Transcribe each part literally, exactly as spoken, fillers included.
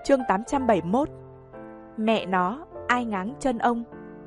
Chương tám trăm bảy mươi mốt. Mẹ nó, ai ngáng chân ông?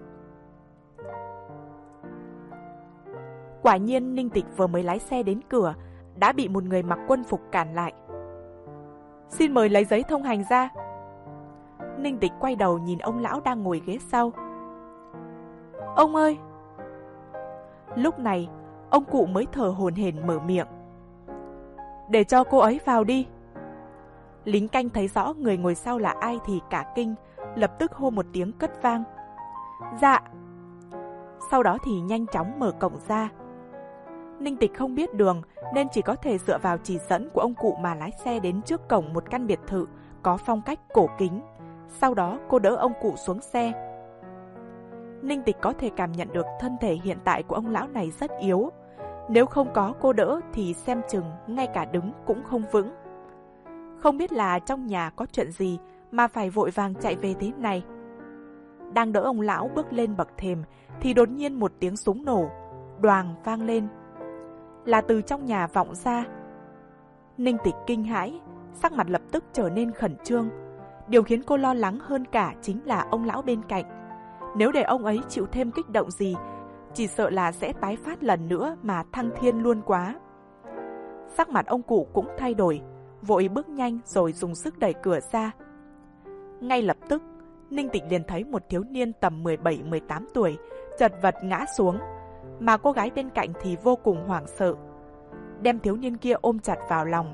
Quả nhiên Ninh Tịch vừa mới lái xe đến cửa đã bị một người mặc quân phục cản lại. Xin mời lấy giấy thông hành ra. Ninh Tịch quay đầu nhìn ông lão đang ngồi ghế sau. Ông ơi! Lúc này, ông cụ mới thở hổn hển mở miệng. Để cho cô ấy vào đi. Lính canh thấy rõ người ngồi sau là ai thì cả kinh, lập tức hô một tiếng cất vang. Dạ. Sau đó thì nhanh chóng mở cổng ra. Ninh Tịch không biết đường nên chỉ có thể dựa vào chỉ dẫn của ông cụ mà lái xe đến trước cổng một căn biệt thự có phong cách cổ kính. Sau đó cô đỡ ông cụ xuống xe. Ninh Tịch có thể cảm nhận được thân thể hiện tại của ông lão này rất yếu. Nếu không có cô đỡ thì xem chừng ngay cả đứng cũng không vững. Không biết là trong nhà có chuyện gì mà phải vội vàng chạy về thế này. Đang đỡ ông lão bước lên bậc thềm thì đột nhiên một tiếng súng nổ, đoàng vang lên. Là từ trong nhà vọng ra. Ninh Tịch kinh hãi, sắc mặt lập tức trở nên khẩn trương. Điều khiến cô lo lắng hơn cả chính là ông lão bên cạnh. Nếu để ông ấy chịu thêm kích động gì, chỉ sợ là sẽ tái phát lần nữa mà thăng thiên luôn quá. Sắc mặt ông cụ cũng thay đổi, vội bước nhanh rồi dùng sức đẩy cửa ra. Ngay lập tức, Ninh Tịch liền thấy một thiếu niên tầm mười bảy mười tám tuổi chật vật ngã xuống, mà cô gái bên cạnh thì vô cùng hoảng sợ, đem thiếu niên kia ôm chặt vào lòng.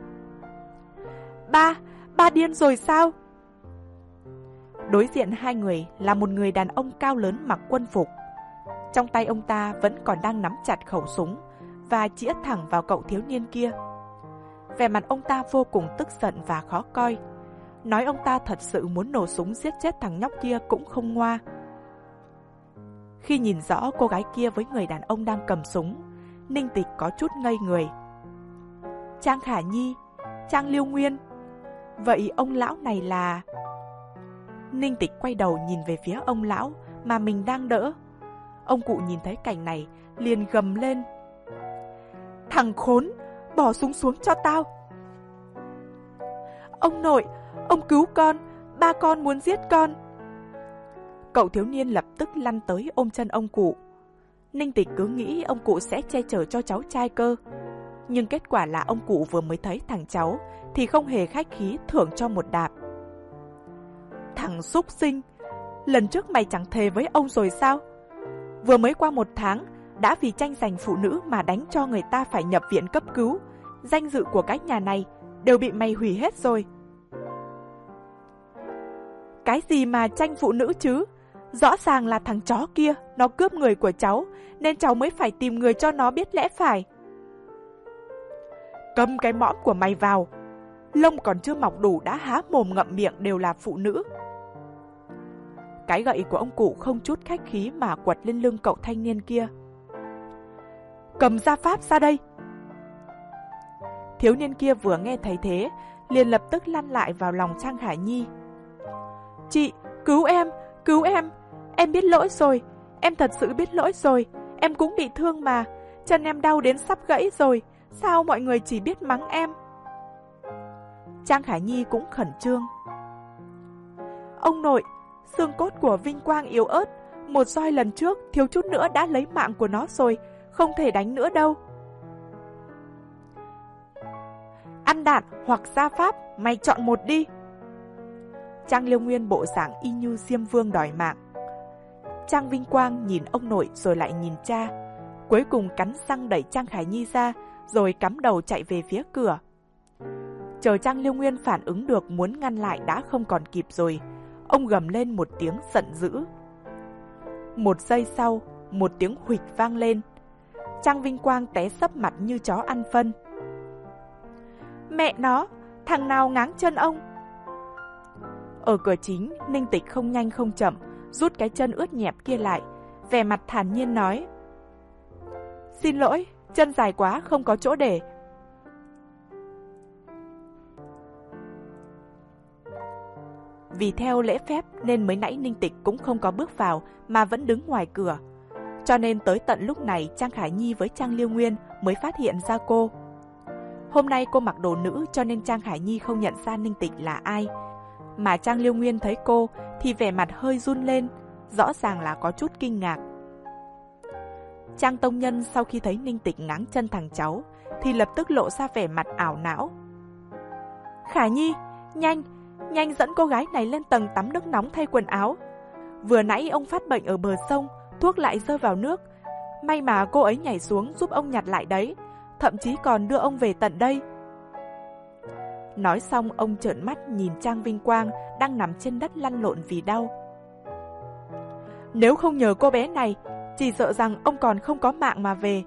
Ba, ba điên rồi sao? Đối diện hai người là một người đàn ông cao lớn mặc quân phục. Trong tay ông ta vẫn còn đang nắm chặt khẩu súng và chĩa thẳng vào cậu thiếu niên kia. Vẻ mặt ông ta vô cùng tức giận và khó coi. Nói ông ta thật sự muốn nổ súng giết chết thằng nhóc kia cũng không ngoa. Khi nhìn rõ cô gái kia với người đàn ông đang cầm súng, Ninh Tịch có chút ngây người. Trang Khả Nhi, Trang Liêu Nguyên. Vậy ông lão này là... Ninh Tịch quay đầu nhìn về phía ông lão mà mình đang đỡ. Ông cụ nhìn thấy cảnh này liền gầm lên. Thằng khốn, bỏ súng xuống cho tao. Ông nội, ông cứu con, ba con muốn giết con. Cậu thiếu niên lập tức lăn tới ôm chân ông cụ. Ninh Tịch cứ nghĩ ông cụ sẽ che chở cho cháu trai cơ. Nhưng kết quả là ông cụ vừa mới thấy thằng cháu thì không hề khách khí thưởng cho một đạp. Thằng súc sinh, lần trước mày chẳng thề với ông rồi sao? Vừa mới qua một tháng đã vì tranh giành phụ nữ mà đánh cho người ta phải nhập viện cấp cứu. Danh dự của cái nhà này đều bị mày hủy hết rồi. Cái gì mà tranh phụ nữ chứ? Rõ ràng là thằng chó kia, nó cướp người của cháu, nên cháu mới phải tìm người cho nó biết lẽ phải. Cầm cái mõm của mày vào. Lông còn chưa mọc đủ đã há mồm ngậm miệng đều là phụ nữ. Cái gậy của ông cụ không chút khách khí mà quật lên lưng cậu thanh niên kia. Cầm gia pháp ra đây. Thiếu niên kia vừa nghe thấy thế, liền lập tức lăn lại vào lòng Trang Khả Nhi. Chị, cứu em, cứu em, em biết lỗi rồi, em thật sự biết lỗi rồi, em cũng bị thương mà, chân em đau đến sắp gãy rồi, sao mọi người chỉ biết mắng em? Trang Khả Nhi cũng khẩn trương. Ông nội, xương cốt của Vinh Quang yếu ớt, một roi lần trước thiếu chút nữa đã lấy mạng của nó rồi, không thể đánh nữa đâu. Ăn đạn hoặc gia pháp, mày chọn một đi. Trang Liêu Nguyên bộ dạng y như Diêm Vương đòi mạng. Trang Vinh Quang nhìn ông nội rồi lại nhìn cha, cuối cùng cắn răng đẩy Trang Khả Nhi ra rồi cắm đầu chạy về phía cửa. Chờ Trang Liêu Nguyên phản ứng được muốn ngăn lại đã không còn kịp rồi. Ông gầm lên một tiếng giận dữ. Một giây sau, một tiếng huỵch vang lên. Trang Vinh Quang té sấp mặt như chó ăn phân. Mẹ nó, thằng nào ngáng chân ông? Ở cửa chính, Ninh Tịch không nhanh không chậm rút cái chân ướt nhẹp kia lại, vẻ mặt thản nhiên nói. Xin lỗi, chân dài quá không có chỗ để. Vì theo lễ phép nên mới nãy Ninh Tịch cũng không có bước vào mà vẫn đứng ngoài cửa. Cho nên tới tận lúc này Trang Khả Nhi với Trang Liêu Nguyên mới phát hiện ra cô. Hôm nay cô mặc đồ nữ cho nên Trang Khả Nhi không nhận ra Ninh Tịch là ai. Mà Trang Liêu Nguyên thấy cô thì vẻ mặt hơi run lên, rõ ràng là có chút kinh ngạc. Trang Tông Nhân sau khi thấy Ninh Tịch ngáng chân thằng cháu thì lập tức lộ ra vẻ mặt ảo não. Khả Nhi, nhanh, nhanh dẫn cô gái này lên tầng tắm nước nóng thay quần áo. Vừa nãy ông phát bệnh ở bờ sông, thuốc lại rơi vào nước. May mà cô ấy nhảy xuống giúp ông nhặt lại đấy, thậm chí còn đưa ông về tận đây. Nói xong ông trợn mắt nhìn Trang Vinh Quang đang nằm trên đất lăn lộn vì đau. Nếu không nhờ cô bé này, chỉ sợ rằng ông còn không có mạng mà về.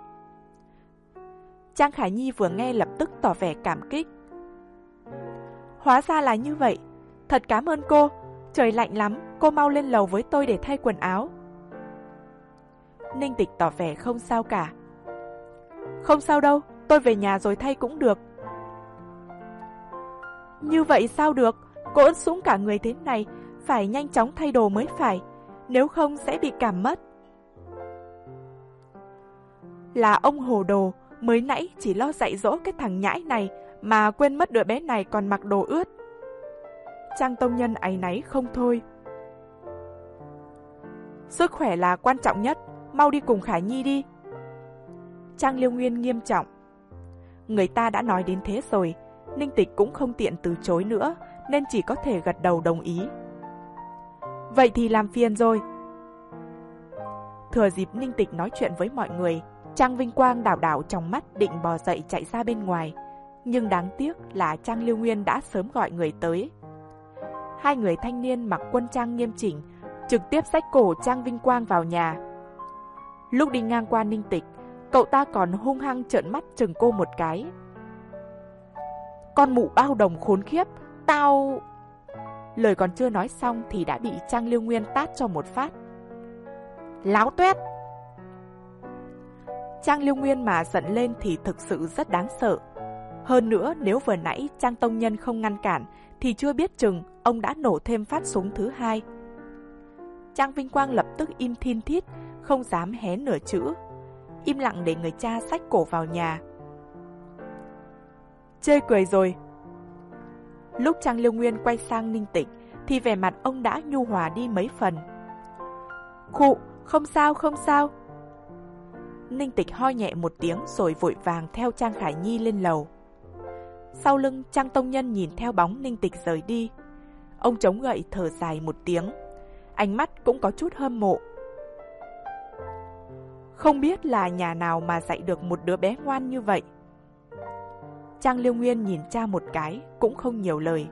Trang Khải Nhi vừa nghe lập tức tỏ vẻ cảm kích. Hóa ra là như vậy, thật cảm ơn cô, trời lạnh lắm, cô mau lên lầu với tôi để thay quần áo. Ninh Tịch tỏ vẻ không sao cả. Không sao đâu, tôi về nhà rồi thay cũng được. Như vậy sao được, cô ướt sũng cả người thế này, phải nhanh chóng thay đồ mới phải, nếu không sẽ bị cảm mất. Là ông hồ đồ, mới nãy chỉ lo dạy dỗ cái thằng nhãi này mà quên mất đứa bé này còn mặc đồ ướt. Trang Tông Nhân áy náy không thôi. Sức khỏe là quan trọng nhất, mau đi cùng Khải Nhi đi. Trang Liêu Nguyên nghiêm trọng. Người ta đã nói đến thế rồi, Ninh Tịch cũng không tiện từ chối nữa, nên chỉ có thể gật đầu đồng ý. Vậy thì làm phiền rồi. Thừa dịp Ninh Tịch nói chuyện với mọi người, Trang Vinh Quang đảo đảo trong mắt định bò dậy chạy ra bên ngoài. Nhưng đáng tiếc là Trang Liêu Nguyên đã sớm gọi người tới. Hai người thanh niên mặc quân trang nghiêm chỉnh, trực tiếp xách cổ Trang Vinh Quang vào nhà. Lúc đi ngang qua Ninh Tịch, cậu ta còn hung hăng trợn mắt chừng cô một cái. Con mụ bao đồng khốn khiếp, tao... Lời còn chưa nói xong thì đã bị Trang Liêu Nguyên tát cho một phát. Láo tuét! Trang Liêu Nguyên mà giận lên thì thực sự rất đáng sợ. Hơn nữa nếu vừa nãy Trang Tông Nhân không ngăn cản thì chưa biết chừng ông đã nổ thêm phát súng thứ hai. Trang Vinh Quang lập tức im thin thít, không dám hé nửa chữ. Im lặng để người cha xách cổ vào nhà. Chê cười rồi. Lúc Trang Liêu Nguyên quay sang Ninh Tịch thì vẻ mặt ông đã nhu hòa đi mấy phần. Khụ, không sao, không sao. Ninh Tịch ho nhẹ một tiếng rồi vội vàng theo Trang Khải Nhi lên lầu. Sau lưng Trang Tông Nhân nhìn theo bóng Ninh Tịch rời đi. Ông chống gậy thở dài một tiếng, ánh mắt cũng có chút hâm mộ. Không biết là nhà nào mà dạy được một đứa bé ngoan như vậy. Trang Liêu Nguyên nhìn cha một cái, cũng không nhiều lời.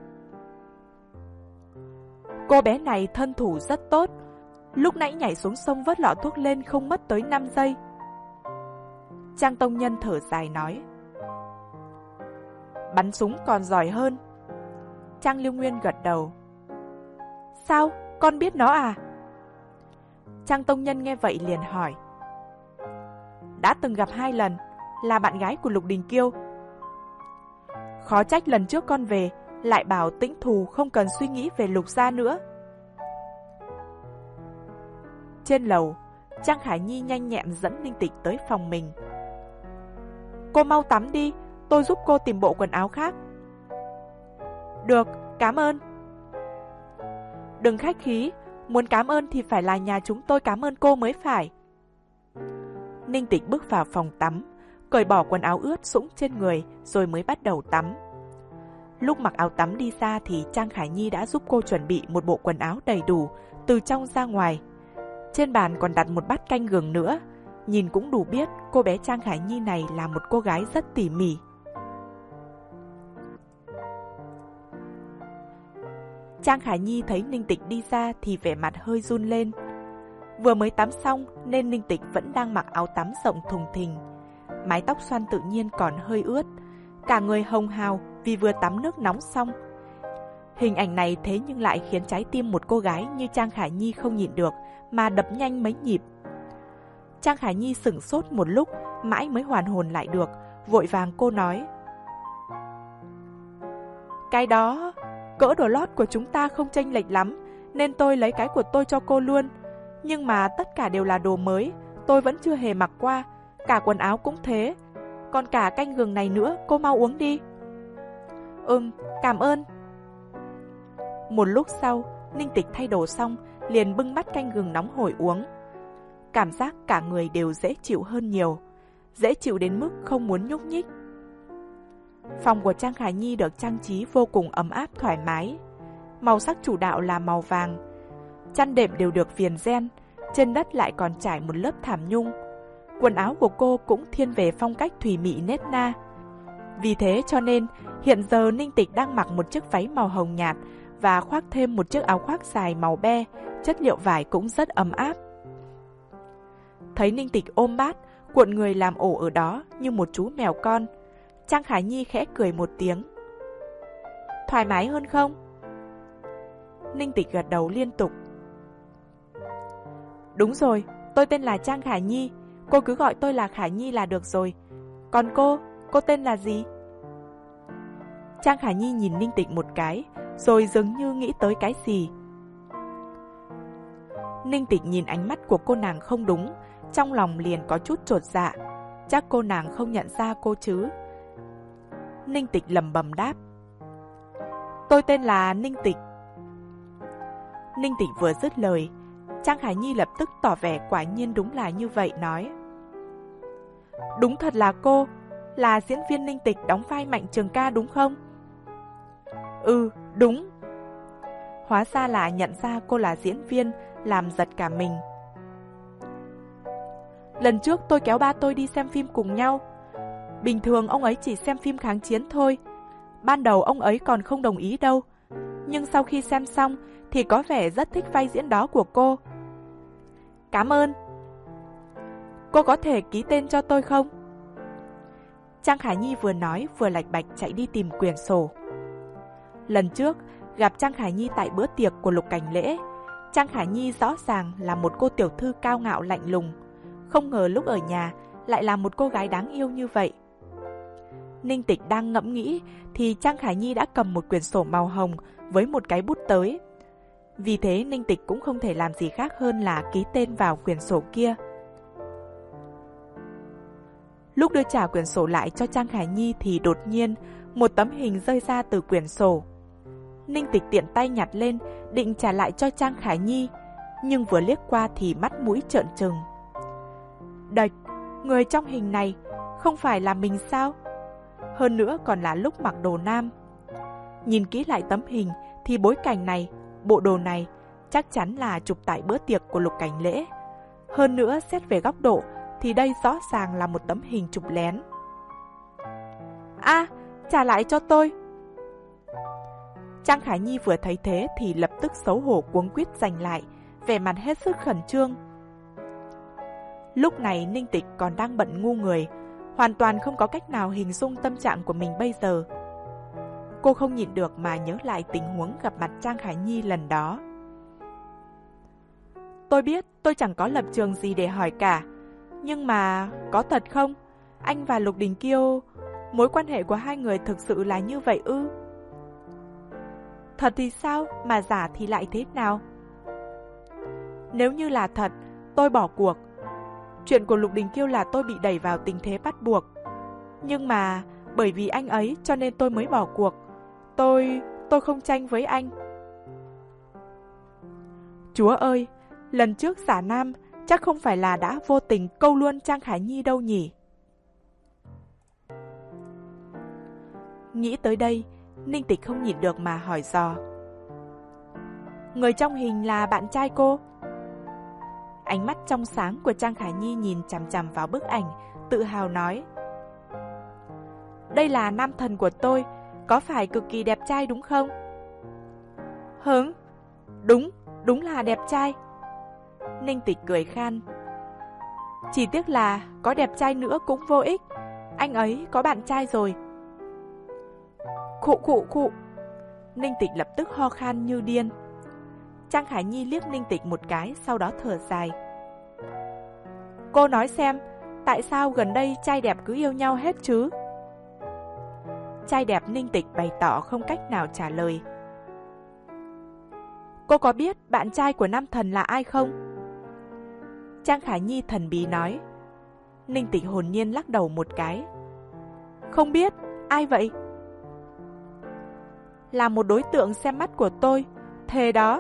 Cô bé này thân thủ rất tốt, lúc nãy nhảy xuống sông vớt lọ thuốc lên không mất tới năm giây. Trang Tông Nhân thở dài nói. Bắn súng còn giỏi hơn. Trang Liêu Nguyên gật đầu. Sao, con biết nó à? Trang Tông Nhân nghe vậy liền hỏi. Đã từng gặp hai lần, là bạn gái của Lục Đình Kiêu. Khó trách lần trước con về, lại bảo Tĩnh Thù không cần suy nghĩ về Lục gia nữa. Trên lầu, Trang Khải Nhi nhanh nhẹn dẫn Ninh Tịch tới phòng mình. Cô mau tắm đi, tôi giúp cô tìm bộ quần áo khác. Được, cảm ơn. Đừng khách khí, muốn cảm ơn thì phải là nhà chúng tôi cảm ơn cô mới phải. Ninh Tịch bước vào phòng tắm, cởi bỏ quần áo ướt sũng trên người rồi mới bắt đầu tắm. Lúc mặc áo tắm đi ra thì Trang Khải Nhi đã giúp cô chuẩn bị một bộ quần áo đầy đủ, từ trong ra ngoài. Trên bàn còn đặt một bát canh gừng nữa, nhìn cũng đủ biết cô bé Trang Khải Nhi này là một cô gái rất tỉ mỉ. Trang Khải Nhi thấy Ninh Tịch đi ra thì vẻ mặt hơi run lên. Vừa mới tắm xong nên Ninh Tịch vẫn đang mặc áo tắm rộng thùng thình. Mái tóc xoăn tự nhiên còn hơi ướt, cả người hồng hào vì vừa tắm nước nóng xong. Hình ảnh này thế nhưng lại khiến trái tim một cô gái như Trang Khải Nhi không nhịn được mà đập nhanh mấy nhịp. Trang Khải Nhi sửng sốt một lúc, mãi mới hoàn hồn lại được, vội vàng cô nói. Cái đó, cỡ đồ lót của chúng ta không chênh lệch lắm, nên tôi lấy cái của tôi cho cô luôn. Nhưng mà tất cả đều là đồ mới, tôi vẫn chưa hề mặc qua, cả quần áo cũng thế. Còn cả canh gừng này nữa, cô mau uống đi. Ừm, cảm ơn. Một lúc sau, Ninh Tịch thay đồ xong, liền bưng bát canh gừng nóng hổi uống. Cảm giác cả người đều dễ chịu hơn nhiều, dễ chịu đến mức không muốn nhúc nhích. Phòng của Trang Khải Nhi được trang trí vô cùng ấm áp thoải mái. Màu sắc chủ đạo là màu vàng. Chăn đệm đều được viền ren, trên đất lại còn trải một lớp thảm nhung. Quần áo của cô cũng thiên về phong cách thùy mị nết na. Vì thế cho nên, hiện giờ Ninh Tịch đang mặc một chiếc váy màu hồng nhạt và khoác thêm một chiếc áo khoác dài màu be, chất liệu vải cũng rất ấm áp. Thấy Ninh Tịch ôm bát, cuộn người làm ổ ở đó như một chú mèo con, Trang Khải Nhi khẽ cười một tiếng. Thoải mái hơn không? Ninh Tịch gật đầu liên tục. Đúng rồi, tôi tên là Trang Khải Nhi, cô cứ gọi tôi là Khải Nhi là được rồi. Còn cô, cô tên là gì? Trang Khải Nhi nhìn Ninh Tịch một cái, rồi dường như nghĩ tới cái gì. Ninh Tịch nhìn ánh mắt của cô nàng không đúng, trong lòng liền có chút chột dạ. Chắc cô nàng không nhận ra cô chứ? Ninh Tịch lẩm bẩm đáp. Tôi tên là Ninh Tịch. Ninh Tịch vừa dứt lời, Trang Khải Nhi lập tức tỏ vẻ quả nhiên đúng là như vậy, nói. Đúng thật là cô, là diễn viên Ninh Tịch đóng vai Mạnh Trường Ca đúng không? Ừ, đúng. Hóa ra là nhận ra cô là diễn viên, làm giật cả mình. Lần trước tôi kéo ba tôi đi xem phim cùng nhau. Bình thường ông ấy chỉ xem phim kháng chiến thôi. Ban đầu ông ấy còn không đồng ý đâu. Nhưng sau khi xem xong thì có vẻ rất thích vai diễn đó của cô. Cảm ơn. Cô có thể ký tên cho tôi không? Trang Khải Nhi vừa nói vừa lạch bạch chạy đi tìm quyển sổ. Lần trước gặp Trang Khải Nhi tại bữa tiệc của Lục Cảnh Lễ, Trang Khải Nhi rõ ràng là một cô tiểu thư cao ngạo lạnh lùng. Không ngờ lúc ở nhà lại là một cô gái đáng yêu như vậy. Ninh Tịch đang ngẫm nghĩ thì Trang Khải Nhi đã cầm một quyển sổ màu hồng với một cái bút tới. Vì thế Ninh Tịch cũng không thể làm gì khác hơn là ký tên vào quyển sổ kia. Lúc đưa trả quyển sổ lại cho Trang Khải Nhi thì đột nhiên một tấm hình rơi ra từ quyển sổ. Ninh Tịch tiện tay nhặt lên định trả lại cho Trang Khải Nhi, nhưng vừa liếc qua thì mắt mũi trợn trừng. Đệch, người trong hình này không phải là mình sao? Hơn nữa còn là lúc mặc đồ nam. Nhìn kỹ lại tấm hình thì bối cảnh này, bộ đồ này chắc chắn là chụp tại bữa tiệc của Lục Cảnh Lễ. Hơn nữa xét về góc độ thì đây rõ ràng là một tấm hình chụp lén. À, trả lại cho tôi. Trang Khải Nhi vừa thấy thế thì lập tức xấu hổ cuống quýt giành lại, vẻ mặt hết sức khẩn trương. Lúc này Ninh Tịch còn đang bận ngu người, hoàn toàn không có cách nào hình dung tâm trạng của mình bây giờ. Cô không nhịn được mà nhớ lại tình huống gặp mặt Trang Khải Nhi lần đó. Tôi biết tôi chẳng có lập trường gì để hỏi cả, nhưng mà có thật không? Anh và Lục Đình Kiêu, mối quan hệ của hai người thực sự là như vậy ư? Thật thì sao, mà giả thì lại thế nào? Nếu như là thật, tôi bỏ cuộc. Chuyện của Lục Đình Kiêu là tôi bị đẩy vào tình thế bắt buộc. Nhưng mà bởi vì anh ấy cho nên tôi mới bỏ cuộc. Tôi... tôi không tranh với anh. Chúa ơi, lần trước giả nam chắc không phải là đã vô tình câu luôn Trang Khải Nhi đâu nhỉ? Nghĩ tới đây, Ninh Tịch không nhịn được mà hỏi dò. Người trong hình là bạn trai cô? Ánh mắt trong sáng của Trang Khải Nhi nhìn chằm chằm vào bức ảnh, tự hào nói. Đây là nam thần của tôi, có phải cực kỳ đẹp trai đúng không? Hửng? Đúng, đúng là đẹp trai. Ninh Tịch cười khan. Chỉ tiếc là có đẹp trai nữa cũng vô ích, anh ấy có bạn trai rồi. Khụ khụ khụ. Ninh Tịch lập tức ho khan như điên. Trang Khải Nhi liếc Ninh Tịch một cái, sau đó thở dài. Cô nói xem, tại sao gần đây trai đẹp cứ yêu nhau hết chứ? Trai đẹp Ninh Tịch bày tỏ không cách nào trả lời. Cô có biết bạn trai của nam thần là ai không? Trang Khải Nhi thần bí nói. Ninh Tịch hồn nhiên lắc đầu một cái. Không biết, ai vậy? Là một đối tượng xem mắt của tôi, Thề đó.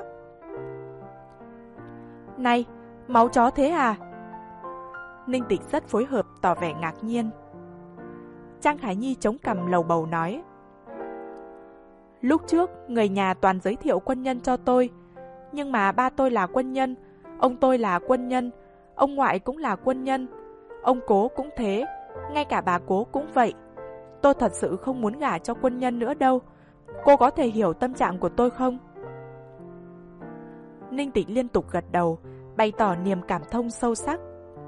Này, máu chó thế à? Ninh Tịch rất phối hợp tỏ vẻ ngạc nhiên. Trang Khải Nhi chống cằm lầu bầu nói. Lúc trước, người nhà toàn giới thiệu quân nhân cho tôi. Nhưng mà ba tôi là quân nhân, ông tôi là quân nhân, ông ngoại cũng là quân nhân, ông cố cũng thế, ngay cả bà cố cũng vậy. Tôi thật sự không muốn gả cho quân nhân nữa đâu. Cô có thể hiểu tâm trạng của tôi không? Ninh Tịch liên tục gật đầu, bày tỏ niềm cảm thông sâu sắc.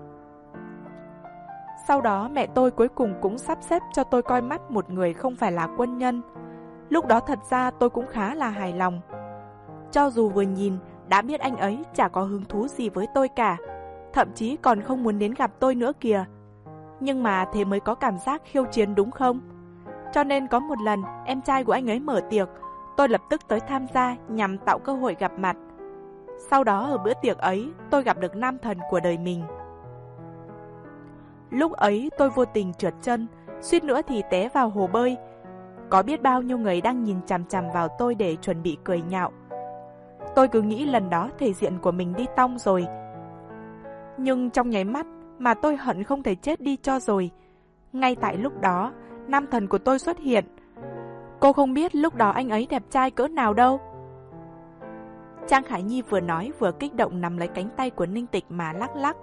Sau đó mẹ tôi cuối cùng cũng sắp xếp cho tôi coi mắt một người không phải là quân nhân. Lúc đó thật ra tôi cũng khá là hài lòng. Cho dù vừa nhìn đã biết anh ấy chả có hứng thú gì với tôi cả, thậm chí còn không muốn đến gặp tôi nữa kìa. Nhưng mà thế mới có cảm giác khiêu chiến đúng không? Cho nên có một lần em trai của anh ấy mở tiệc, tôi lập tức tới tham gia nhằm tạo cơ hội gặp mặt. Sau đó ở bữa tiệc ấy, tôi gặp được nam thần của đời mình. Lúc ấy tôi vô tình trượt chân, suýt nữa thì té vào hồ bơi. Có biết bao nhiêu người đang nhìn chằm chằm vào tôi để chuẩn bị cười nhạo. Tôi cứ nghĩ lần đó thể diện của mình đi tong rồi. Nhưng trong nháy mắt mà tôi hận không thể chết đi cho rồi. Ngay tại lúc đó, nam thần của tôi xuất hiện. Cô không biết lúc đó anh ấy đẹp trai cỡ nào đâu. Trang Khải Nhi vừa nói vừa kích động nắm lấy cánh tay của Ninh Tịch mà lắc lắc.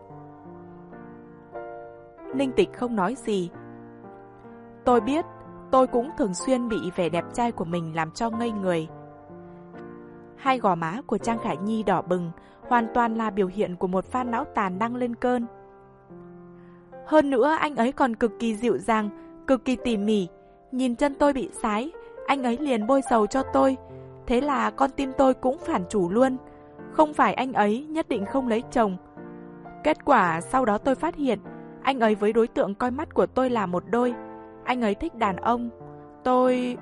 Ninh Tịch không nói gì. Tôi biết, tôi cũng thường xuyên bị vẻ đẹp trai của mình làm cho ngây người. Hai gò má của Trang Khải Nhi đỏ bừng, hoàn toàn là biểu hiện của một fan não tàn đang lên cơn. Hơn nữa anh ấy còn cực kỳ dịu dàng, cực kỳ tỉ mỉ. Nhìn chân tôi bị sái, anh ấy liền bôi dầu cho tôi. Thế là con tim tôi cũng phản chủ luôn. Không phải anh ấy nhất định không lấy chồng. Kết quả sau đó tôi phát hiện anh ấy với đối tượng coi mắt của tôi là một đôi. Anh ấy thích đàn ông. Tôi...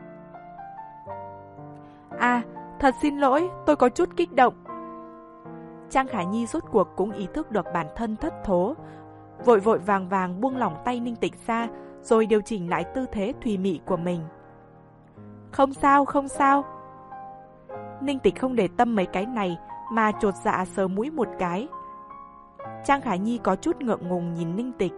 À, thật xin lỗi, tôi có chút kích động. Trang Khải Nhi rốt cuộc cũng ý thức được bản thân thất thố. Vội vội vàng vàng buông lỏng tay Ninh Tịch ra, rồi điều chỉnh lại tư thế thùy mị của mình. Không sao, không sao. Ninh Tịch không để tâm mấy cái này, mà chột dạ sờ mũi một cái. Trang Khải Nhi có chút ngượng ngùng nhìn Ninh Tịch.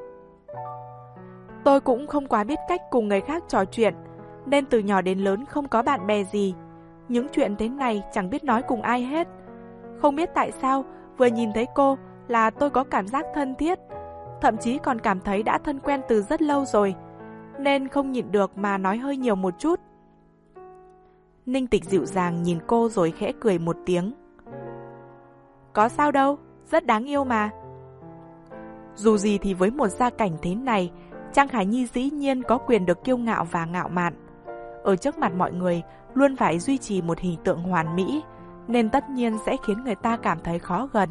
Tôi cũng không quá biết cách cùng người khác trò chuyện, nên từ nhỏ đến lớn không có bạn bè gì. Những chuyện thế này chẳng biết nói cùng ai hết. Không biết tại sao, vừa nhìn thấy cô là tôi có cảm giác thân thiết, thậm chí còn cảm thấy đã thân quen từ rất lâu rồi, nên không nhịn được mà nói hơi nhiều một chút. Ninh Tịch dịu dàng nhìn cô rồi khẽ cười một tiếng. Có sao đâu, rất đáng yêu mà. Dù gì thì với một gia cảnh thế này, Trang Khải Nhi dĩ nhiên có quyền được kiêu ngạo và ngạo mạn. Ở trước mặt mọi người, luôn phải duy trì một hình tượng hoàn mỹ, nên tất nhiên sẽ khiến người ta cảm thấy khó gần.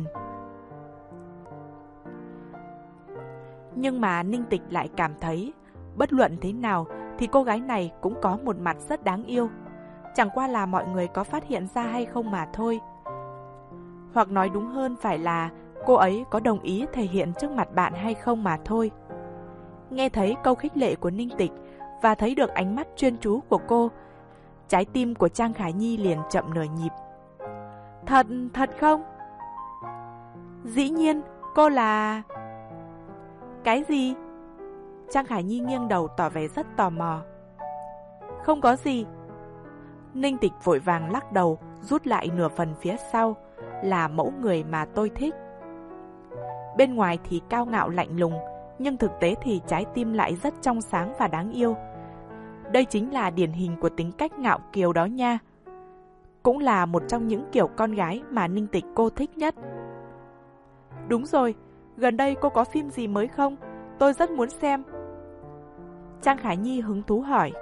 Nhưng mà Ninh Tịch lại cảm thấy, bất luận thế nào thì cô gái này cũng có một mặt rất đáng yêu. Chẳng qua là mọi người có phát hiện ra hay không mà thôi. Hoặc nói đúng hơn phải là cô ấy có đồng ý thể hiện trước mặt bạn hay không mà thôi. Nghe thấy câu khích lệ của Ninh Tịch và thấy được ánh mắt chuyên chú của cô, trái tim của Trang Khải Nhi liền chậm nửa nhịp. Thật, thật không? Dĩ nhiên, cô là... Cái gì? Trang Khải Nhi nghiêng đầu tỏ vẻ rất tò mò. Không có gì. Ninh Tịch vội vàng lắc đầu, rút lại nửa phần phía sau, là mẫu người mà tôi thích. Bên ngoài thì cao ngạo lạnh lùng, nhưng thực tế thì trái tim lại rất trong sáng và đáng yêu. Đây chính là điển hình của tính cách ngạo kiều đó nha. Cũng là một trong những kiểu con gái mà Ninh Tịch cô thích nhất. Đúng rồi, gần đây cô có phim gì mới không? Tôi rất muốn xem. Trang Khải Nhi hứng thú hỏi.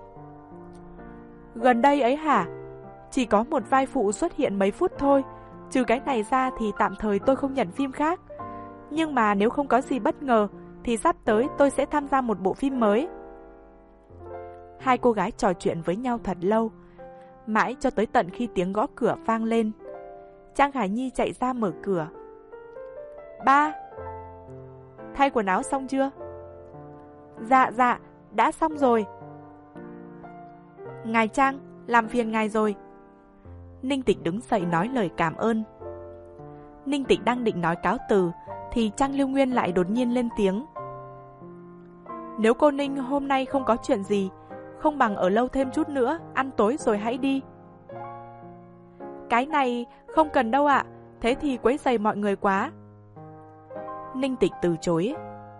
Gần đây ấy hả? Chỉ có một vai phụ xuất hiện mấy phút thôi. Trừ cái này ra thì tạm thời tôi không nhận phim khác. Nhưng mà nếu không có gì bất ngờ thì sắp tới tôi sẽ tham gia một bộ phim mới. Hai cô gái trò chuyện với nhau thật lâu, mãi cho tới tận khi tiếng gõ cửa vang lên. Trang Khải Nhi chạy ra mở cửa. Ba! Thay quần áo xong chưa? Dạ dạ, đã xong rồi. Ngài Trang, làm phiền ngài rồi. Ninh Tịch đứng dậy nói lời cảm ơn. Ninh Tịch đang định nói cáo từ, thì Trang Liêu Nguyên lại đột nhiên lên tiếng. Nếu cô Ninh hôm nay không có chuyện gì, không bằng ở lâu thêm chút nữa, ăn tối rồi hãy đi. Cái này không cần đâu ạ, thế thì quấy rầy mọi người quá. Ninh Tịch từ chối.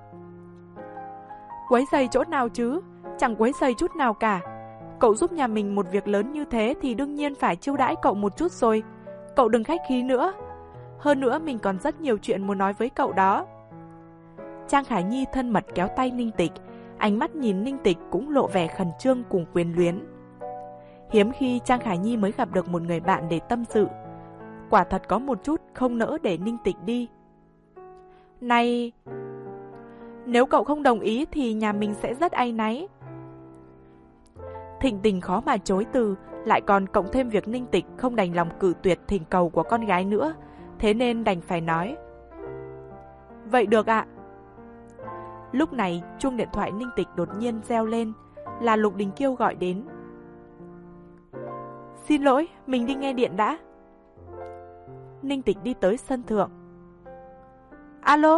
Quấy rầy chỗ nào chứ, chẳng quấy rầy chút nào cả. Cậu giúp nhà mình một việc lớn như thế thì đương nhiên phải chiêu đãi cậu một chút rồi. Cậu đừng khách khí nữa. Hơn nữa mình còn rất nhiều chuyện muốn nói với cậu đó. Trang Khải Nhi thân mật kéo tay Ninh Tịch, ánh mắt nhìn Ninh Tịch cũng lộ vẻ khẩn trương cùng quyến luyến. Hiếm khi Trang Khải Nhi mới gặp được một người bạn để tâm sự. Quả thật có một chút không nỡ để Ninh Tịch đi. Này, nếu cậu không đồng ý thì nhà mình sẽ rất áy náy. Thịnh Tình khó mà chối từ, lại còn cộng thêm việc Ninh Tịch không đành lòng cự tuyệt thỉnh cầu của con gái nữa, thế nên đành phải nói. Vậy được ạ. Lúc này chuông điện thoại Ninh Tịch đột nhiên reo lên, là Lục Đình Kiêu gọi đến. Xin lỗi, mình đi nghe điện đã. Ninh Tịch đi tới sân thượng. Alo?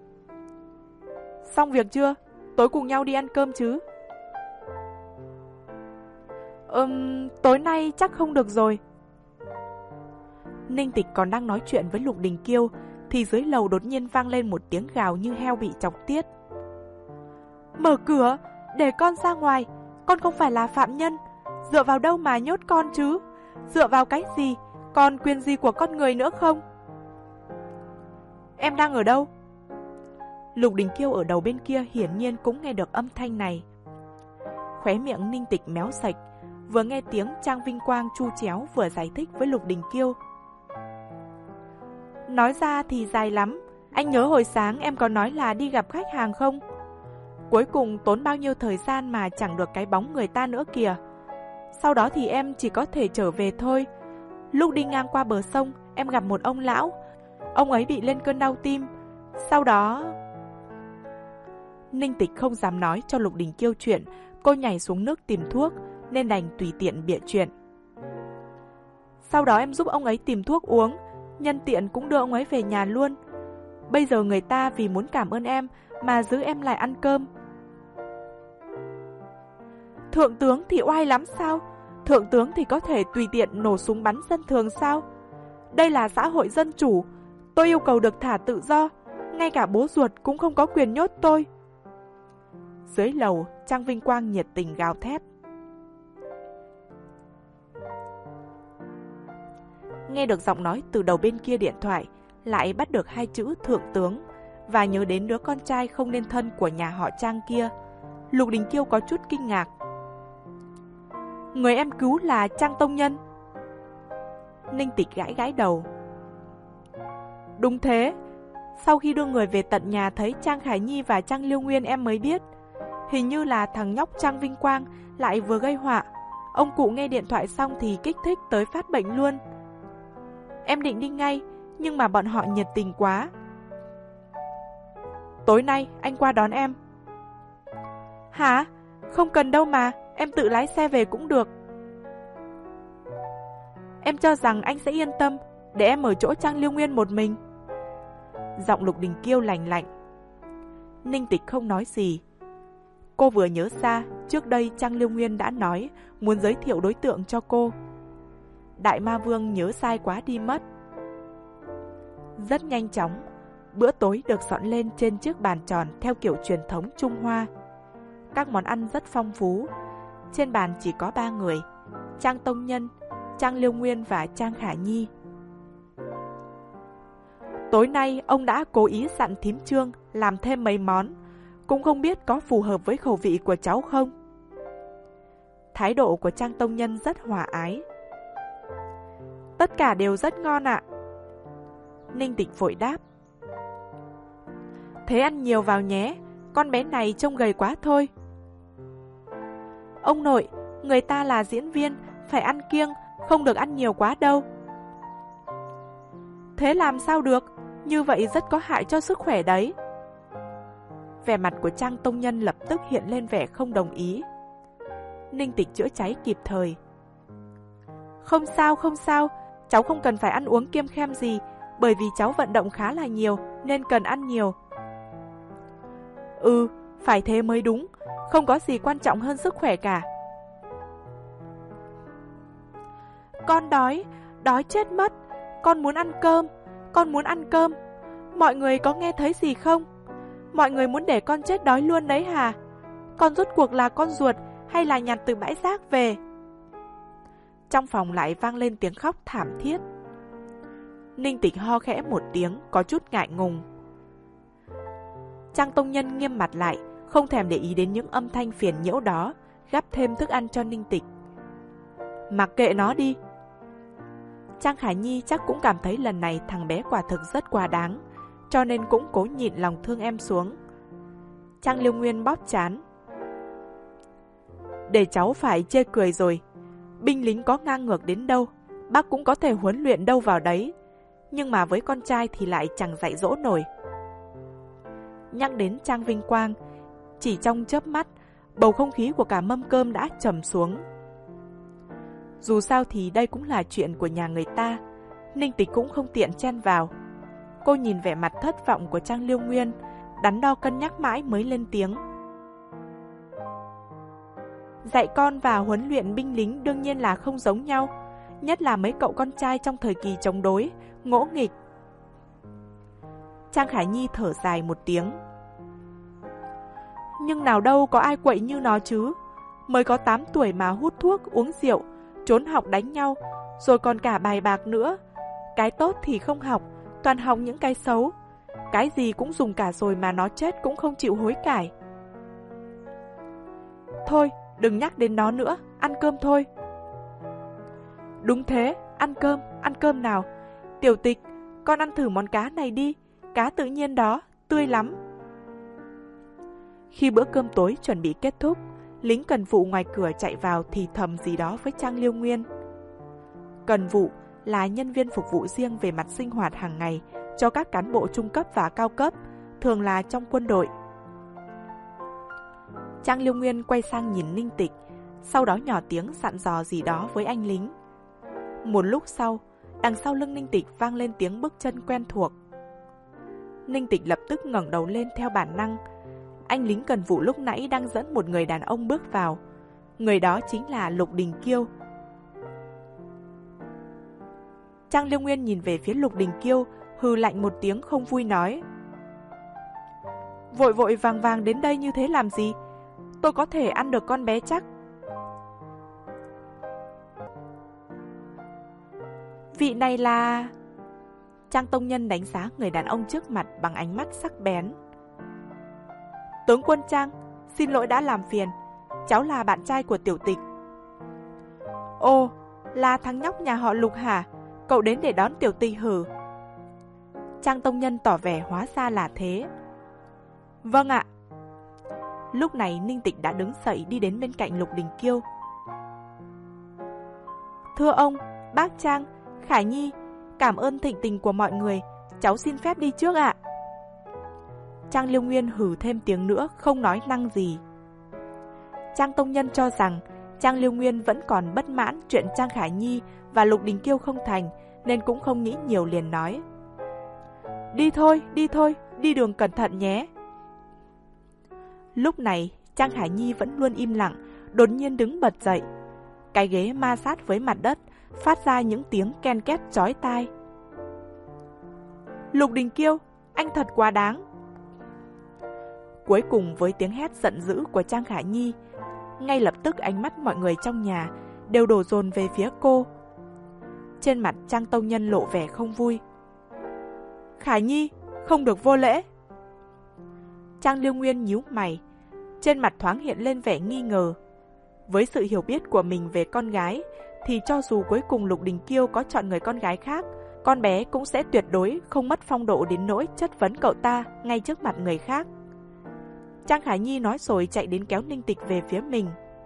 Xong việc chưa? Tối cùng nhau đi ăn cơm chứ? Ừm, tối nay chắc không được rồi. Ninh Tịch còn đang nói chuyện với Lục Đình Kiêu, thì dưới lầu đột nhiên vang lên một tiếng gào như heo bị chọc tiết. Mở cửa, để con ra ngoài, con không phải là phạm nhân, dựa vào đâu mà nhốt con chứ? Dựa vào cái gì? Còn quyền gì của con người nữa không? Em đang ở đâu? Lục Đình Kiêu ở đầu bên kia hiển nhiên cũng nghe được âm thanh này. Khóe miệng Ninh Tịch méo sạch, vừa nghe tiếng Trang Vinh Quang chu chéo vừa giải thích với Lục Đình Kiêu. Nói ra thì dài lắm, anh nhớ hồi sáng em có nói là đi gặp khách hàng không? Cuối cùng tốn bao nhiêu thời gian mà chẳng được cái bóng người ta nữa kìa. Sau đó thì em chỉ có thể trở về thôi. Lúc đi ngang qua bờ sông, em gặp một ông lão. Ông ấy bị lên cơn đau tim. Sau đó... Ninh Tịch không dám nói cho Lục Đình Kiêu chuyện cô nhảy xuống nước tìm thuốc, nên đành tùy tiện bịa chuyện. Sau đó em giúp ông ấy tìm thuốc uống, nhân tiện cũng đưa ông ấy về nhà luôn. Bây giờ người ta vì muốn cảm ơn em mà giữ em lại ăn cơm. Thượng tướng thì oai lắm sao? Thượng tướng thì có thể tùy tiện nổ súng bắn dân thường sao? Đây là xã hội dân chủ, tôi yêu cầu được thả tự do, ngay cả bố ruột cũng không có quyền nhốt tôi. Dưới lầu, Trang Vinh Quang nhiệt tình gào thét. Nghe được giọng nói từ đầu bên kia điện thoại, lại bắt được hai chữ thượng tướng, và nhớ đến đứa con trai không nên thân của nhà họ Trang kia, Lục Đình Kiêu có chút kinh ngạc. Người em cứu là Trang Tông Nhân. Ninh Tịch gãi gãi đầu. Đúng thế, sau khi đưa người về tận nhà thấy Trang Khải Nhi và Trang Liêu Nguyên em mới biết. Hình như là thằng nhóc Trang Vinh Quang lại vừa gây họa. Ông cụ nghe điện thoại xong thì kích thích tới phát bệnh luôn. Em định đi ngay, nhưng mà bọn họ nhiệt tình quá. Tối nay anh qua đón em. Hả? Không cần đâu mà, em tự lái xe về cũng được. Em cho rằng anh sẽ yên tâm để em ở chỗ Trang Liêu Nguyên một mình. Giọng Lục Đình Kiêu lành lạnh. Ninh Tịch không nói gì. Cô vừa nhớ ra trước đây Trang Liêu Nguyên đã nói muốn giới thiệu đối tượng cho cô. Đại Ma Vương nhớ sai quá đi mất. Rất nhanh chóng, bữa tối được dọn lên trên chiếc bàn tròn theo kiểu truyền thống Trung Hoa. Các món ăn rất phong phú. Trên bàn chỉ có ba người: Trang Tông Nhân, Trang Liêu Nguyên và Trang Khả Nhi. Tối nay ông đã cố ý dặn thím Trương làm thêm mấy món, cũng không biết có phù hợp với khẩu vị của cháu không. Thái độ của Trang Tông Nhân rất hòa ái. Tất cả đều rất ngon ạ. Ninh Tịch vội đáp. Thế ăn nhiều vào nhé, con bé này trông gầy quá thôi. Ông nội, người ta là diễn viên, phải ăn kiêng, không được ăn nhiều quá đâu. Thế làm sao được, như vậy rất có hại cho sức khỏe đấy. Vẻ mặt của Trang Tông Nhân lập tức hiện lên vẻ không đồng ý. Ninh Tịch chữa cháy kịp thời. Không sao, không sao, cháu không cần phải ăn uống kiêng khem gì, bởi vì cháu vận động khá là nhiều nên cần ăn nhiều. Ừ, phải thế mới đúng, không có gì quan trọng hơn sức khỏe cả. Con đói, đói chết mất, con muốn ăn cơm, con muốn ăn cơm. Mọi người có nghe thấy gì không? Mọi người muốn để con chết đói luôn đấy hả? Con rốt cuộc là con ruột hay là nhặt từ bãi rác về? Trong phòng lại vang lên tiếng khóc thảm thiết. Ninh Tịch ho khẽ một tiếng, có chút ngại ngùng. Trang Tông Nhân nghiêm mặt lại, không thèm để ý đến những âm thanh phiền nhiễu đó, gắp thêm thức ăn cho Ninh Tịch. Mặc kệ nó đi. Trang Khải Nhi chắc cũng cảm thấy lần này thằng bé quả thực rất quá đáng, cho nên cũng cố nhịn lòng thương em xuống. Trang Liêu Nguyên bóp trán. Để cháu phải chê cười rồi. Binh lính có ngang ngược đến đâu, bác cũng có thể huấn luyện đâu vào đấy. Nhưng mà với con trai thì lại chẳng dạy dỗ nổi. Nhắc đến Trang Vinh Quang, chỉ trong chớp mắt, bầu không khí của cả mâm cơm đã trầm xuống. Dù sao thì đây cũng là chuyện của nhà người ta, Ninh Tịch cũng không tiện chen vào. Cô nhìn vẻ mặt thất vọng của Trang Liêu Nguyên, đắn đo cân nhắc mãi mới lên tiếng. Dạy con và huấn luyện binh lính đương nhiên là không giống nhau, nhất là mấy cậu con trai trong thời kỳ chống đối, ngỗ nghịch. Trang Khải Nhi thở dài một tiếng. Nhưng nào đâu có ai quậy như nó chứ, mới có tám tuổi mà hút thuốc, uống rượu, trốn học đánh nhau, rồi còn cả bài bạc nữa. Cái tốt thì không học, toàn học những cái xấu. Cái gì cũng dùng cả rồi mà nó chết cũng không chịu hối cải. Thôi, đừng nhắc đến nó nữa, ăn cơm thôi. Đúng thế, ăn cơm, ăn cơm nào. Tiểu Tịch, con ăn thử món cá này đi, cá tự nhiên đó, tươi lắm. Khi bữa cơm tối chuẩn bị kết thúc, lính cần vụ ngoài cửa chạy vào thì thầm gì đó với Trang Liêu Nguyên. Cần vụ là nhân viên phục vụ riêng về mặt sinh hoạt hàng ngày cho các cán bộ trung cấp và cao cấp, thường là trong quân đội. Trang Liêu Nguyên quay sang nhìn Ninh Tịch, sau đó nhỏ tiếng dặn dò gì đó với anh lính. Một lúc sau, đằng sau lưng Ninh Tịch vang lên tiếng bước chân quen thuộc. Ninh Tịch lập tức ngẩng đầu lên theo bản năng. Anh lính cần vụ lúc nãy đang dẫn một người đàn ông bước vào. Người đó chính là Lục Đình Kiêu. Trang Liêu Nguyên nhìn về phía Lục Đình Kiêu, hừ lạnh một tiếng không vui nói. Vội vội vàng vàng đến đây như thế làm gì? Tôi có thể ăn được con bé chắc. Vị này là... Trang Tông Nhân đánh giá người đàn ông trước mặt bằng ánh mắt sắc bén. Tướng quân Trang, xin lỗi đã làm phiền. Cháu là bạn trai của Tiểu Tịch. Ồ, là thằng nhóc nhà họ Lục hả? Cậu đến để đón Tiểu Tịch hử? Trang Tông Nhân tỏ vẻ hóa ra là thế. Vâng ạ. Lúc này Ninh Tịch đã đứng dậy đi đến bên cạnh Lục Đình Kiêu. Thưa ông, bác Trang, Khải Nhi, cảm ơn thịnh tình của mọi người, cháu xin phép đi trước ạ. Trang Liêu Nguyên hử thêm tiếng nữa, không nói năng gì. Trang Tông Nhân cho rằng Trang Liêu Nguyên vẫn còn bất mãn chuyện Trang Khải Nhi và Lục Đình Kiêu không thành, nên cũng không nghĩ nhiều liền nói. Đi thôi, đi thôi, đi đường cẩn thận nhé. Lúc này, Trang Khải Nhi vẫn luôn im lặng, đột nhiên đứng bật dậy. Cái ghế ma sát với mặt đất, phát ra những tiếng ken két chói tai. Lục Đình Kiêu, anh thật quá đáng. Cuối cùng với tiếng hét giận dữ của Trang Khải Nhi, ngay lập tức ánh mắt mọi người trong nhà đều đổ dồn về phía cô. Trên mặt Trang Tông Nhân lộ vẻ không vui. Khải Nhi, không được vô lễ. Trang Liêu Nguyên nhíu mày, trên mặt thoáng hiện lên vẻ nghi ngờ. Với sự hiểu biết của mình về con gái, thì cho dù cuối cùng Lục Đình Kiêu có chọn người con gái khác, con bé cũng sẽ tuyệt đối không mất phong độ đến nỗi chất vấn cậu ta ngay trước mặt người khác. Trang Khải Nhi nói rồi chạy đến kéo Ninh Tịch về phía mình.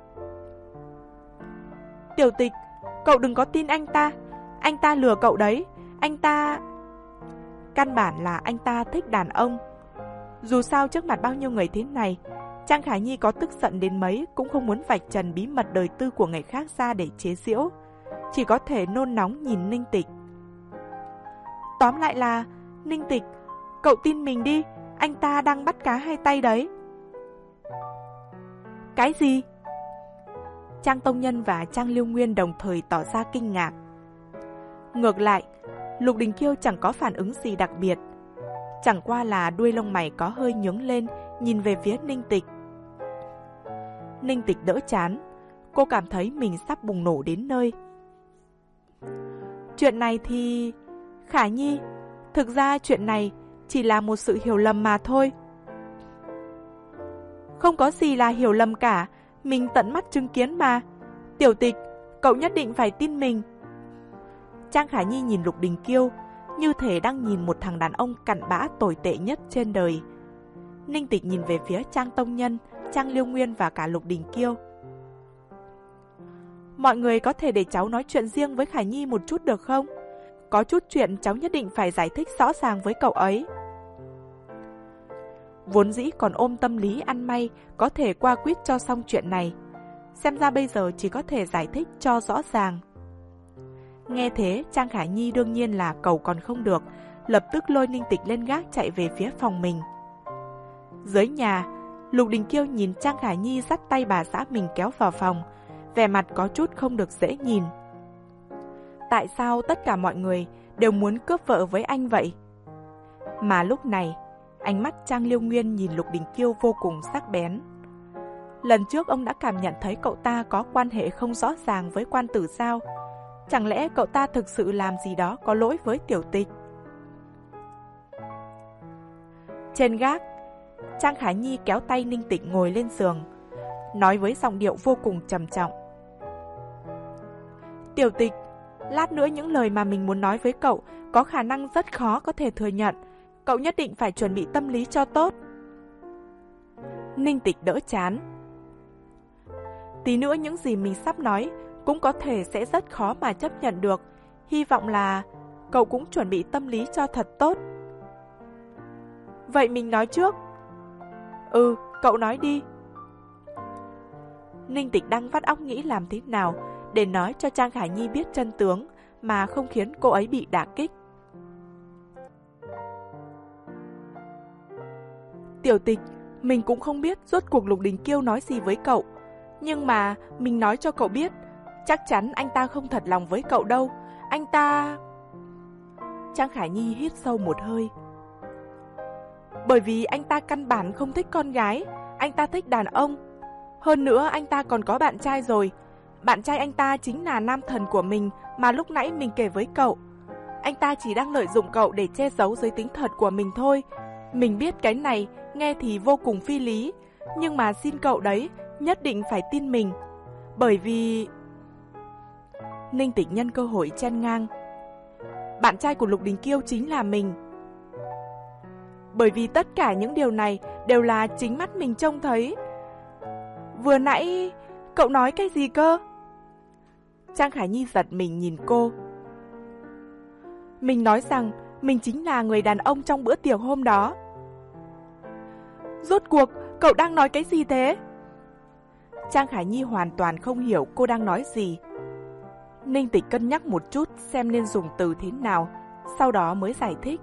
Tiểu Tịch, cậu đừng có tin anh ta, anh ta lừa cậu đấy, anh ta... Căn bản là anh ta thích đàn ông. Dù sao trước mặt bao nhiêu người thế này, Trang Khải Nhi có tức giận đến mấy cũng không muốn vạch trần bí mật đời tư của người khác ra để chế giễu. chỉ có thể nôn nóng nhìn Ninh Tịch. Tóm lại là, Ninh Tịch, cậu tin mình đi, anh ta đang bắt cá hai tay đấy. Cái gì? Trang Tông Nhân và Trang Liêu Nguyên đồng thời tỏ ra kinh ngạc. Ngược lại, Lục Đình Kiêu chẳng có phản ứng gì đặc biệt. Chẳng qua là đuôi lông mày có hơi nhướng lên, nhìn về phía Ninh Tịch. Ninh Tịch đỡ chán, cô cảm thấy mình sắp bùng nổ đến nơi. Chuyện này thì... Khả Nhi, thực ra chuyện này chỉ là một sự hiểu lầm mà thôi. Không có gì là hiểu lầm cả, mình tận mắt chứng kiến mà. Tiểu Tịch, cậu nhất định phải tin mình. Trang Khả Nhi nhìn Lục Đình Kiêu, như thể đang nhìn một thằng đàn ông cặn bã tồi tệ nhất trên đời. Ninh Tịch nhìn về phía Trang Tông Nhân, Trang Liêu Nguyên và cả Lục Đình Kiêu. Mọi người có thể để cháu nói chuyện riêng với Khả Nhi một chút được không? Có chút chuyện cháu nhất định phải giải thích rõ ràng với cậu ấy. Vốn dĩ còn ôm tâm lý ăn may có thể qua quýt cho xong chuyện này. Xem ra bây giờ chỉ có thể giải thích cho rõ ràng. Nghe thế, Trang Khả Nhi đương nhiên là cầu còn không được, lập tức lôi Ninh Tịch lên gác chạy về phía phòng mình. Dưới nhà, Lục Đình Kiêu nhìn Trang Khả Nhi dắt tay bà xã mình kéo vào phòng, vẻ mặt có chút không được dễ nhìn. Tại sao tất cả mọi người đều muốn cướp vợ với anh vậy? Mà lúc này, ánh mắt Trang Liêu Nguyên nhìn Lục Đình Kiêu vô cùng sắc bén. Lần trước ông đã cảm nhận thấy cậu ta có quan hệ không rõ ràng với Quan Tử Giao. Chẳng lẽ cậu ta thực sự làm gì đó có lỗi với Tiểu Tịch? Trên gác, Trang Khả Nhi kéo tay Ninh Tịch ngồi lên giường, nói với giọng điệu vô cùng trầm trọng. Tiểu Tịch, lát nữa những lời mà mình muốn nói với cậu có khả năng rất khó có thể thừa nhận. Cậu nhất định phải chuẩn bị tâm lý cho tốt. Ninh Tịch đỡ chán. Tí nữa những gì mình sắp nói cũng có thể sẽ rất khó mà chấp nhận được. Hy vọng là cậu cũng chuẩn bị tâm lý cho thật tốt. Vậy mình nói trước. Ừ, cậu nói đi. Ninh Tịch đang vắt óc nghĩ làm thế nào để nói cho Trang Khả Nhi biết chân tướng mà không khiến cô ấy bị đả kích. Tiểu Tịch, mình cũng không biết rốt cuộc Lục Đình Kiêu nói gì với cậu. Nhưng mà mình nói cho cậu biết, chắc chắn anh ta không thật lòng với cậu đâu. Anh ta... Trang Khả Nhi hít sâu một hơi. Bởi vì anh ta căn bản không thích con gái, anh ta thích đàn ông. Hơn nữa anh ta còn có bạn trai rồi. Bạn trai anh ta chính là nam thần của mình mà lúc nãy mình kể với cậu. Anh ta chỉ đang lợi dụng cậu để che giấu giới tính thật của mình thôi. Mình biết cái này nghe thì vô cùng phi lý, nhưng mà xin cậu đấy, nhất định phải tin mình. Bởi vì... Ninh Tịch nhân cơ hội chen ngang. Bạn trai của Lục Đình Kiêu chính là mình. Bởi vì tất cả những điều này đều là chính mắt mình trông thấy. Vừa nãy cậu nói cái gì cơ? Trang Khả Nhi giật mình nhìn cô. Mình nói rằng mình chính là người đàn ông trong bữa tiệc hôm đó. Rốt cuộc cậu đang nói cái gì thế? Trang Khả Nhi hoàn toàn không hiểu cô đang nói gì. Ninh Tịch cân nhắc một chút xem nên dùng từ thế nào, sau đó mới giải thích.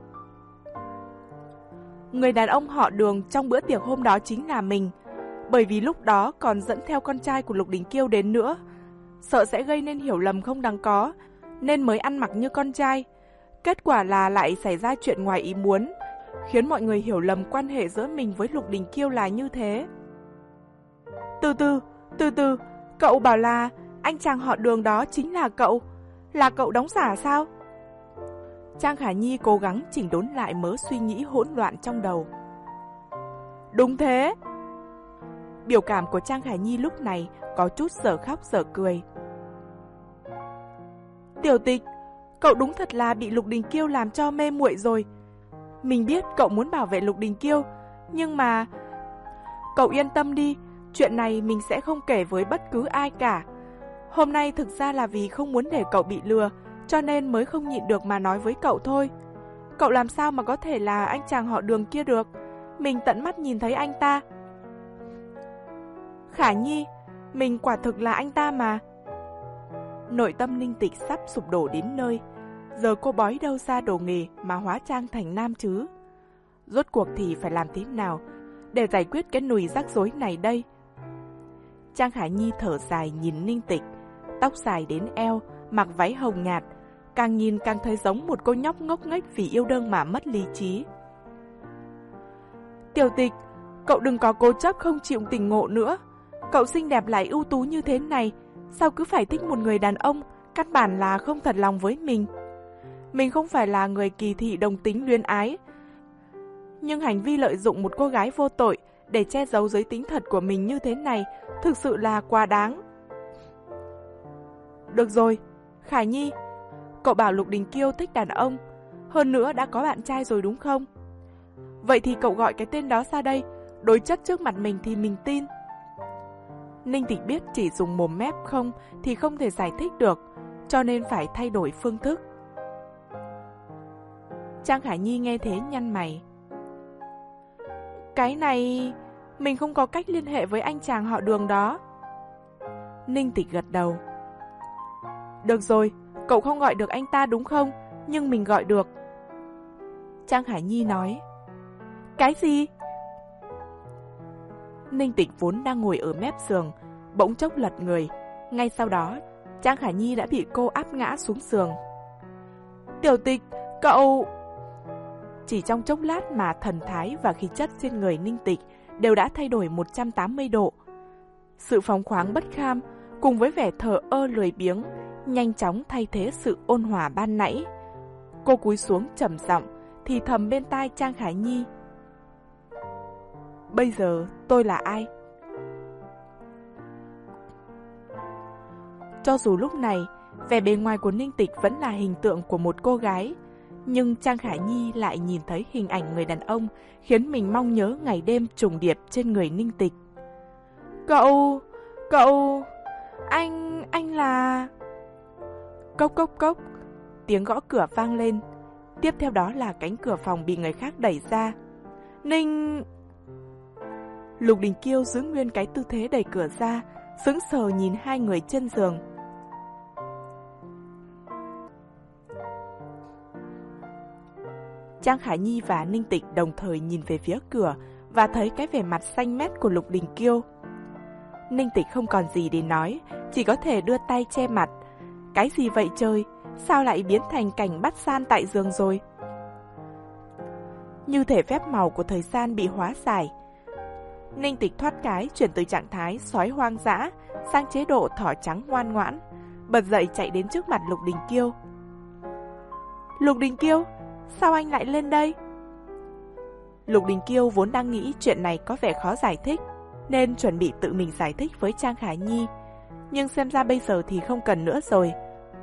Người đàn ông họ Đường trong bữa tiệc hôm đó chính là mình. Bởi vì lúc đó còn dẫn theo con trai của Lục Đình Kiêu đến nữa. Sợ sẽ gây nên hiểu lầm không đáng có, nên mới ăn mặc như con trai. Kết quả là lại xảy ra chuyện ngoài ý muốn, khiến mọi người hiểu lầm quan hệ giữa mình với Lục Đình Kiêu là như thế. Từ từ, từ từ, cậu bảo là anh chàng họ Đường đó chính là cậu. Là cậu đóng giả sao? Trang Khả Nhi cố gắng chỉnh đốn lại mớ suy nghĩ hỗn loạn trong đầu. Đúng thế. Biểu cảm của Trang Khả Nhi lúc này có chút dở khóc dở cười. Tiểu Tịch, cậu đúng thật là bị Lục Đình Kiêu làm cho mê muội rồi. Mình biết cậu muốn bảo vệ Lục Đình Kiêu, nhưng mà... Cậu yên tâm đi, chuyện này mình sẽ không kể với bất cứ ai cả. Hôm nay thực ra là vì không muốn để cậu bị lừa, cho nên mới không nhịn được mà nói với cậu thôi. Cậu làm sao mà có thể là anh chàng họ Đường kia được? Mình tận mắt nhìn thấy anh ta. Khả Nhi, mình quả thực là anh ta mà. Nội tâm Ninh Tịch sắp sụp đổ đến nơi. Giờ cô bói đâu ra đồ nghề mà hóa trang thành nam chứ? Rốt cuộc thì phải làm thế nào để giải quyết cái nùi rắc rối này đây? Trang Khả Nhi thở dài nhìn Ninh Tịch, tóc dài đến eo, mặc váy hồng nhạt, càng nhìn càng thấy giống một cô nhóc ngốc nghếch vì yêu đương mà mất lý trí. Tiểu Tịch, cậu đừng có cố chấp không chịu tỉnh ngộ nữa. Cậu xinh đẹp lại ưu tú như thế này, sao cứ phải thích một người đàn ông, căn bản là không thật lòng với mình. Mình không phải là người kỳ thị đồng tính luyến ái, nhưng hành vi lợi dụng một cô gái vô tội để che giấu giới tính thật của mình như thế này thực sự là quá đáng. Được rồi, Khả Nhi, cậu bảo Lục Đình Kiêu thích đàn ông, hơn nữa đã có bạn trai rồi đúng không? Vậy thì cậu gọi cái tên đó ra đây, đối chất trước mặt mình thì mình tin. Ninh Tịch biết chỉ dùng mồm mép không thì không thể giải thích được, cho nên phải thay đổi phương thức. Trang Khả Nhi nghe thế nhăn mày. Cái này, mình không có cách liên hệ với anh chàng họ Đường đó. Ninh Tịch gật đầu. Được rồi, cậu không gọi được anh ta đúng không? Nhưng mình gọi được. Trang Khả Nhi nói. Cái gì? Ninh Tịch vốn đang ngồi ở mép giường, bỗng chốc lật người. Ngay sau đó, Trang Khả Nhi đã bị cô áp ngã xuống giường. Tiểu Tịch, cậu... Chỉ trong chốc lát mà thần thái và khí chất trên người Ninh Tịch đều đã thay đổi một trăm tám mươi độ. Sự phóng khoáng bất kham cùng với vẻ thờ ơ lười biếng nhanh chóng thay thế sự ôn hòa ban nãy. Cô cúi xuống trầm giọng thì thầm bên tai Trang Khả Nhi. Bây giờ tôi là ai? Cho dù lúc này, vẻ bề ngoài của Ninh Tịch vẫn là hình tượng của một cô gái, nhưng Trang Khả Nhi lại nhìn thấy hình ảnh người đàn ông khiến mình mong nhớ ngày đêm trùng điệp trên người Ninh Tịch. Cậu... cậu... anh... anh là... Cốc cốc cốc, tiếng gõ cửa vang lên. Tiếp theo đó là cánh cửa phòng bị người khác đẩy ra. Ninh... Lục Đình Kiêu giữ nguyên cái tư thế đẩy cửa ra, sững sờ nhìn hai người trên giường. Trang Khả Nhi và Ninh Tịch đồng thời nhìn về phía cửa và thấy cái vẻ mặt xanh mét của Lục Đình Kiêu. Ninh Tịch không còn gì để nói, chỉ có thể đưa tay che mặt. Cái gì vậy trời? Sao lại biến thành cảnh bắt gian tại giường rồi? Như thể phép màu của thời gian bị hóa giải, Ninh Tịch thoát cái chuyển từ trạng thái sói hoang dã sang chế độ thỏ trắng ngoan ngoãn, bật dậy chạy đến trước mặt Lục Đình Kiêu. Lục Đình Kiêu, sao anh lại lên đây? Lục Đình Kiêu vốn đang nghĩ chuyện này có vẻ khó giải thích, nên chuẩn bị tự mình giải thích với Trang Khả Nhi, nhưng xem ra bây giờ thì không cần nữa rồi.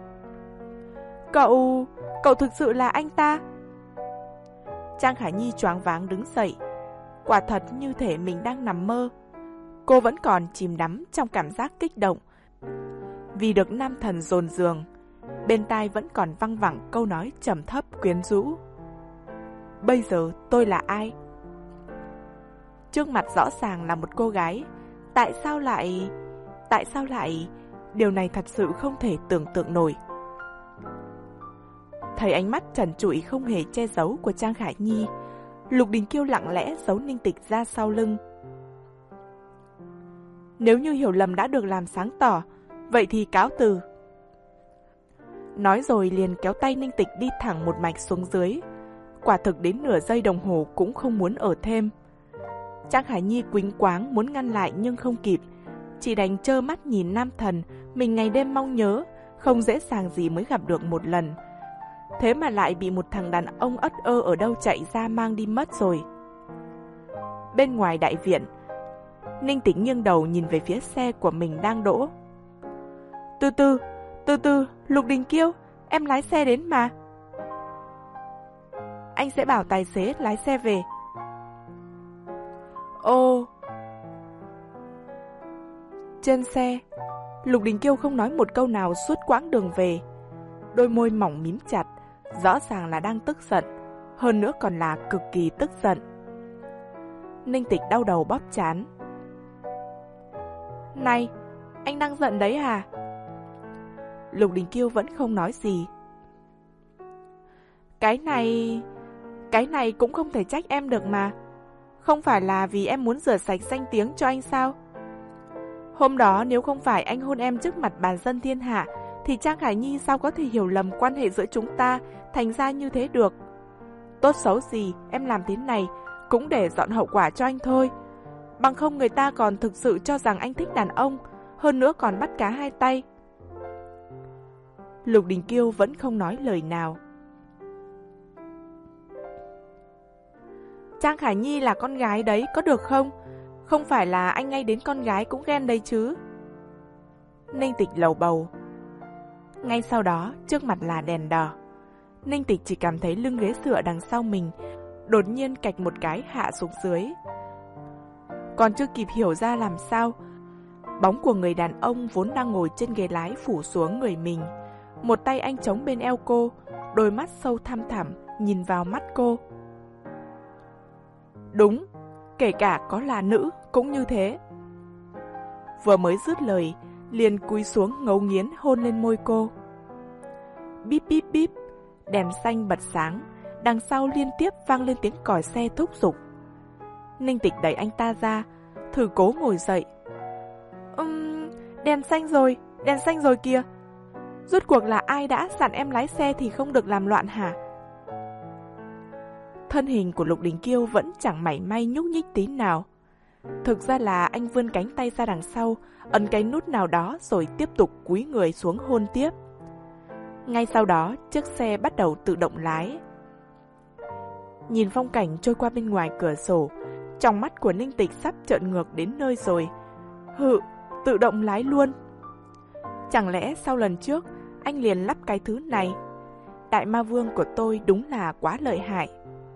Cậu... cậu thực sự là anh ta? Trang Khả Nhi choáng váng đứng dậy. Quả thật như thể mình đang nằm mơ. Cô vẫn còn chìm đắm trong cảm giác kích động vì được nam thần dồn giường. Bên tai vẫn còn văng vẳng câu nói trầm thấp quyến rũ. Bây giờ tôi là ai? Trước mặt rõ ràng là một cô gái. Tại sao lại... Tại sao lại... Điều này thật sự không thể tưởng tượng nổi. Thấy ánh mắt trần trụi không hề che giấu của Trang Khả Nhi, Lục Đình Kiêu lặng lẽ giấu Ninh Tịch ra sau lưng. Nếu như hiểu lầm đã được làm sáng tỏ, vậy thì cáo từ. Nói rồi liền kéo tay Ninh Tịch đi thẳng một mạch xuống dưới. Quả thực đến nửa giây đồng hồ cũng không muốn ở thêm. Trang Khả Nhi quýnh quáng muốn ngăn lại nhưng không kịp, chỉ đành trơ mắt nhìn nam thần mình ngày đêm mong nhớ, không dễ dàng gì mới gặp được một lần. Thế mà lại bị một thằng đàn ông ất ơ ở đâu chạy ra mang đi mất rồi. Bên ngoài đại viện, Ninh Tịch nghiêng đầu nhìn về phía xe của mình đang đỗ. Từ từ, từ từ, Lục Đình Kiêu, em lái xe đến mà. Anh sẽ bảo tài xế lái xe về. Ô... Trên xe, Lục Đình Kiêu không nói một câu nào suốt quãng đường về. Đôi môi mỏng mím chặt, rõ ràng là đang tức giận, hơn nữa còn là cực kỳ tức giận. Ninh Tịch đau đầu bóp trán. Này, anh đang giận đấy à? Lục Đình Kiêu vẫn không nói gì. Cái này... Cái này cũng không thể trách em được mà. Không phải là vì em muốn rửa sạch danh tiếng cho anh sao? Hôm đó nếu không phải anh hôn em trước mặt bàn dân thiên hạ, thì Trang Khải Nhi sao có thể hiểu lầm quan hệ giữa chúng ta thành ra như thế được? Tốt xấu gì, em làm thế này cũng để dọn hậu quả cho anh thôi. Bằng không người ta còn thực sự cho rằng anh thích đàn ông, hơn nữa còn bắt cá hai tay. Lục Đình Kiêu vẫn không nói lời nào. Trang Khải Nhi là con gái đấy, có được không? Không phải là anh ngay đến con gái cũng ghen đấy chứ. Ninh Tịch lầu bầu. Ngay sau đó, trước mặt là đèn đỏ. Ninh Tịch chỉ cảm thấy lưng ghế dựa đằng sau mình đột nhiên cạch một cái hạ xuống dưới. Còn chưa kịp hiểu ra làm sao, bóng của người đàn ông vốn đang ngồi trên ghế lái phủ xuống người mình. Một tay anh chống bên eo cô, đôi mắt sâu thăm thẳm nhìn vào mắt cô. Đúng, kể cả có là nữ cũng như thế. Vừa mới dứt lời, liền cúi xuống ngấu nghiến hôn lên môi cô. Bíp bíp bíp, đèn xanh bật sáng, đằng sau liên tiếp vang lên tiếng còi xe thúc giục. Ninh Tịch đẩy anh ta ra, thử cố ngồi dậy. Ừm, đèn xanh rồi, đèn xanh rồi kìa. Rốt cuộc là ai đã dặn em lái xe thì không được làm loạn hả? Thân hình của Lục Đình Kiêu vẫn chẳng mảy may nhúc nhích tí nào. Thực ra là anh vươn cánh tay ra đằng sau, ấn cái nút nào đó rồi tiếp tục cúi người xuống hôn tiếp. Ngay sau đó, chiếc xe bắt đầu tự động lái. Nhìn phong cảnh trôi qua bên ngoài cửa sổ, trong mắt của Ninh Tịch sắp trợn ngược đến nơi rồi. Hự, tự động lái luôn. Chẳng lẽ sau lần trước, anh liền lắp cái thứ này? Đại ma vương của tôi đúng là quá lợi hại.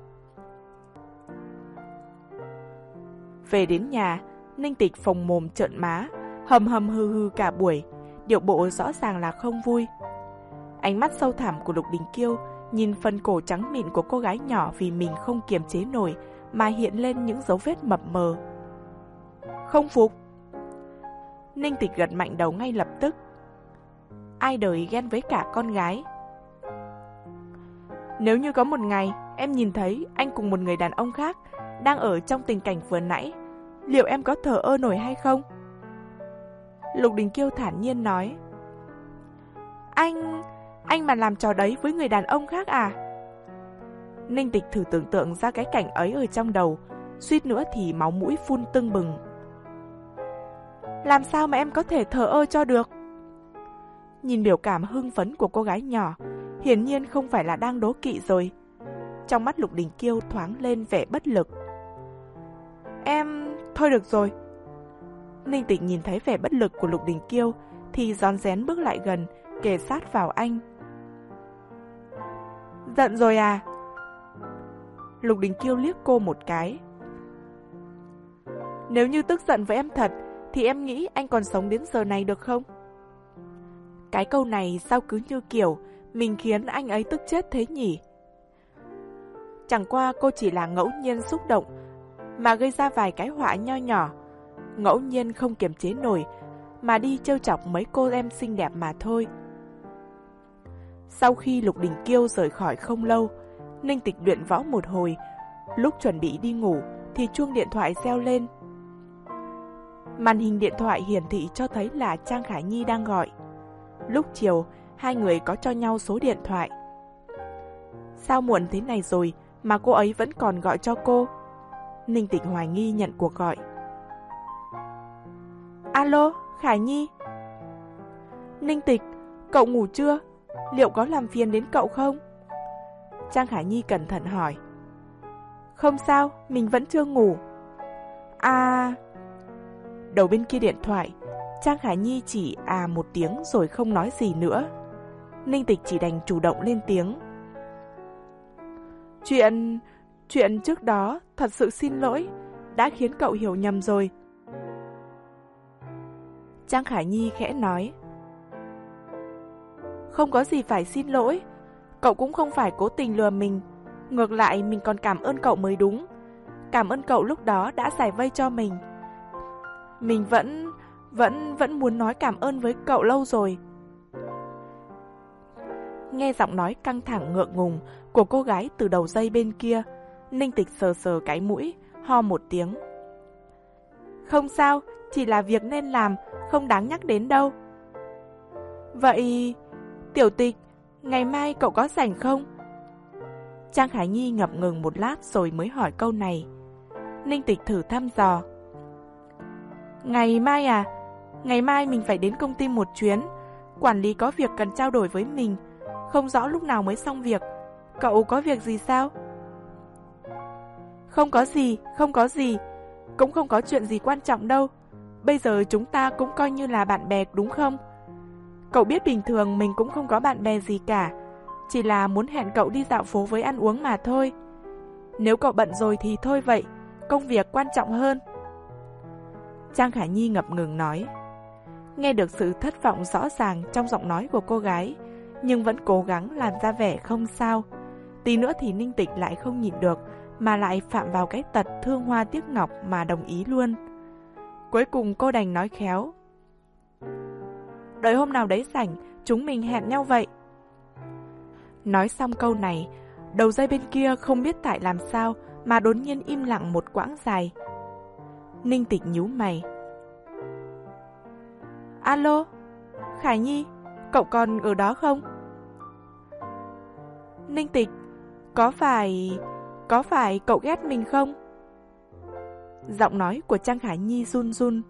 Về đến nhà, Ninh Tịch phồng mồm trợn má, hầm hầm hư hư cả buổi, điệu bộ rõ ràng là không vui. Ánh mắt sâu thẳm của Lục Đình Kiêu nhìn phần cổ trắng mịn của cô gái nhỏ vì mình không kiềm chế nổi mà hiện lên những dấu vết mập mờ. Không phục. Ninh Tịch gật mạnh đầu ngay lập tức. Ai đời ghen với cả con gái. Nếu như có một ngày em nhìn thấy anh cùng một người đàn ông khác đang ở trong tình cảnh vừa nãy, liệu em có thờ ơ nổi hay không? Lục Đình Kiêu thản nhiên nói. Anh... anh mà làm trò đấy với người đàn ông khác à? Ninh Tịch thử tưởng tượng ra cái cảnh ấy ở trong đầu, suýt nữa thì máu mũi phun tưng bừng. Làm sao mà em có thể thờ ơ cho được? Nhìn biểu cảm hưng phấn của cô gái nhỏ, hiển nhiên không phải là đang đố kỵ rồi. Trong mắt Lục Đình Kiêu thoáng lên vẻ bất lực. Em... thôi được rồi. Ninh Tịch nhìn thấy vẻ bất lực của Lục Đình Kiêu thì rón rén bước lại gần, kề sát vào anh. Giận rồi à? Lục Đình Kiêu liếc cô một cái. Nếu như tức giận với em thật, thì em nghĩ anh còn sống đến giờ này được không? Cái câu này sao cứ như kiểu mình khiến anh ấy tức chết thế nhỉ? Chẳng qua cô chỉ là ngẫu nhiên xúc động mà gây ra vài cái họa nho nhỏ, ngẫu nhiên không kiềm chế nổi mà đi trêu chọc mấy cô em xinh đẹp mà thôi. Sau khi Lục Đình Kiêu rời khỏi không lâu, Ninh Tịch luyện võ một hồi, lúc chuẩn bị đi ngủ thì chuông điện thoại reo lên. Màn hình điện thoại hiển thị cho thấy là Trang Khải Nhi đang gọi. Lúc chiều, hai người có cho nhau số điện thoại. Sao muộn thế này rồi mà cô ấy vẫn còn gọi cho cô? Ninh Tịch hoài nghi nhận cuộc gọi. Alo, Khải Nhi. Ninh Tịch, cậu ngủ chưa? Liệu có làm phiền đến cậu không? Trang Khải Nhi cẩn thận hỏi. Không sao, mình vẫn chưa ngủ. À... Đầu bên kia điện thoại, Trang Khải Nhi chỉ à một tiếng rồi không nói gì nữa. Ninh Tịch chỉ đành chủ động lên tiếng. Chuyện... chuyện trước đó thật sự xin lỗi, đã khiến cậu hiểu nhầm rồi. Trang Khải Nhi khẽ nói. Không có gì phải xin lỗi, cậu cũng không phải cố tình lừa mình. Ngược lại mình còn cảm ơn cậu mới đúng. Cảm ơn cậu lúc đó đã giải vây cho mình. Mình vẫn... vẫn... vẫn muốn nói cảm ơn với cậu lâu rồi. Nghe giọng nói căng thẳng ngượng ngùng của cô gái từ đầu dây bên kia, Ninh Tịch sờ sờ cái mũi, ho một tiếng. Không sao, chỉ là việc nên làm, không đáng nhắc đến đâu. Vậy, Tiểu Tịch, ngày mai cậu có rảnh không? Trang Khải Nhi ngập ngừng một lát rồi mới hỏi câu này. Ninh Tịch thử thăm dò. Ngày mai à? Ngày mai mình phải đến công ty một chuyến. Quản lý có việc cần trao đổi với mình. Không rõ lúc nào mới xong việc. Cậu có việc gì sao? Không có gì, không có gì. Cũng không có chuyện gì quan trọng đâu. Bây giờ chúng ta cũng coi như là bạn bè đúng không? Cậu biết bình thường mình cũng không có bạn bè gì cả. Chỉ là muốn hẹn cậu đi dạo phố với ăn uống mà thôi. Nếu cậu bận rồi thì thôi vậy. Công việc quan trọng hơn. Trang Khải Nhi ngập ngừng nói. Nghe được sự thất vọng rõ ràng trong giọng nói của cô gái, nhưng vẫn cố gắng làm ra vẻ không sao. Tí nữa thì Ninh Tịch lại không nhịn được, mà lại phạm vào cái tật thương hoa tiếc ngọc mà đồng ý luôn. Cuối cùng cô đành nói khéo. Đợi hôm nào đấy rảnh, chúng mình hẹn nhau vậy. Nói xong câu này, đầu dây bên kia không biết tại làm sao mà đột nhiên im lặng một quãng dài. Ninh Tịch nhíu mày. Alo, Khải Nhi, cậu còn ở đó không? Ninh Tịch, có phải... có phải cậu ghét mình không? Giọng nói của Trang Khải Nhi run run.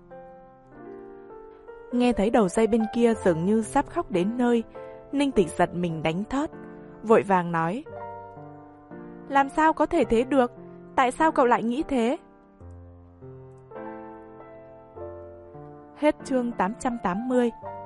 Nghe thấy đầu dây bên kia dường như sắp khóc đến nơi, Ninh Tịch giật mình đánh thót, vội vàng nói. Làm sao có thể thế được? Tại sao cậu lại nghĩ thế? Hết chương tám trăm tám mươi.